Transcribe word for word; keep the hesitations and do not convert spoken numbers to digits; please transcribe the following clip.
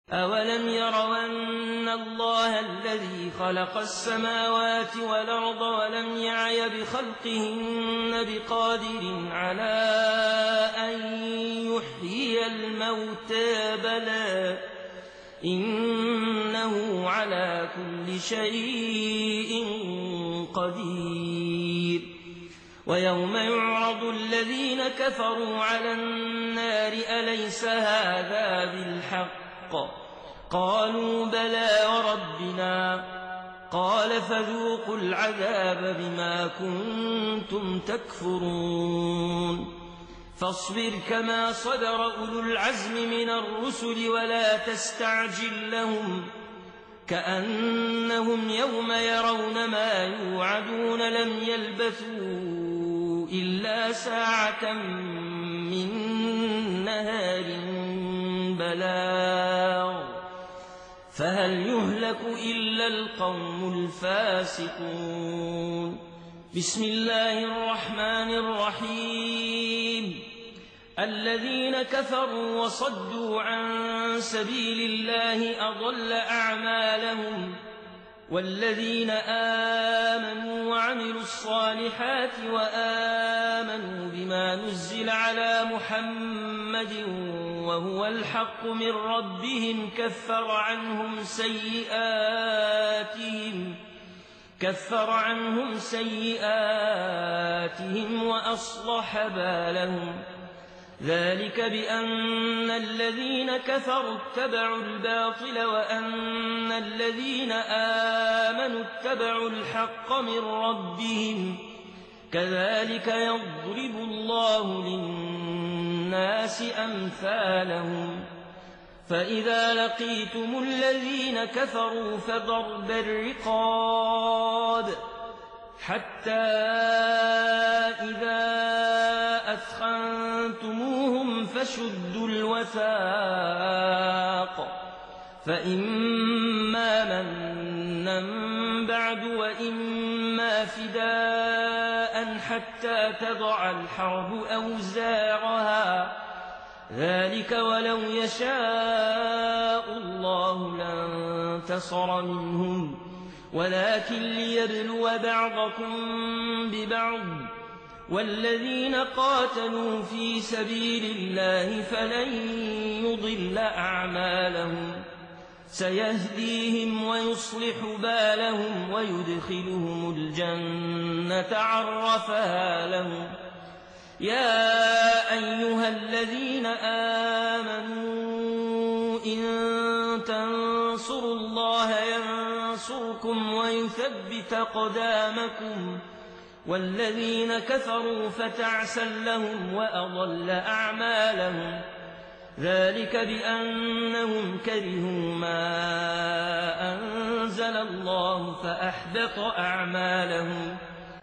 أولم يروا أن الله الذي خلق السماوات والأرض ولم يعي بخلقهن بقادر على أن يحيي الموتى بلى إنه على كل شيء قدير ويوم يعرض الذين كفروا على النار أليس هذا بالحق قالوا بلى وربنا قال فذوقوا العذاب بما كنتم تكفرون فاصبر كما صبر أولو العزم من الرسل ولا تستعجل لهم كأنهم يوم يرون ما يوعدون لم يلبثوا إلا ساعة من نهار بلاغ فهل يهلك إلا القوم الفاسقون بسم الله الرحمن الرحيم الذين كفروا وصدوا عن سبيل الله أضل أعمالهم والذين آمنوا وعملوا الصالحات وآمنوا بما نزل على محمد وهو الحق من ربهم كفر عنهم سيئاتهم كفر عنهم سيئاتهم وأصلح بالهم ذلك بأن الذين كفروا اتبعوا الباطل وأن الذين آمنوا اتبعوا الحق من ربهم كذلك يضرب الله للناس أمثالهم فإذا لقيتم الذين كفروا فضرب الرقاب حتى إذا أثخنتموهم فشدوا الوثاق فإما منا بعد وإما فداء حتى تضع الحرب أوزارها ذلك ولو يشاء الله لانتصر منهم ولكن ليبلو بعضكم ببعض والذين قاتلوا في سبيل الله فلن يضل أعمالهم سيهديهم ويصلح بالهم ويدخلهم الجنة عرفها لهم يا أيها الذين آمنوا إن تنصروا الله ينصركم ويثبت أقدامكم والذين كفروا فتعسا لهم وأضل أعمالهم ذلك بأنهم كرهوا ما أنزل الله فأحبط أعمالهم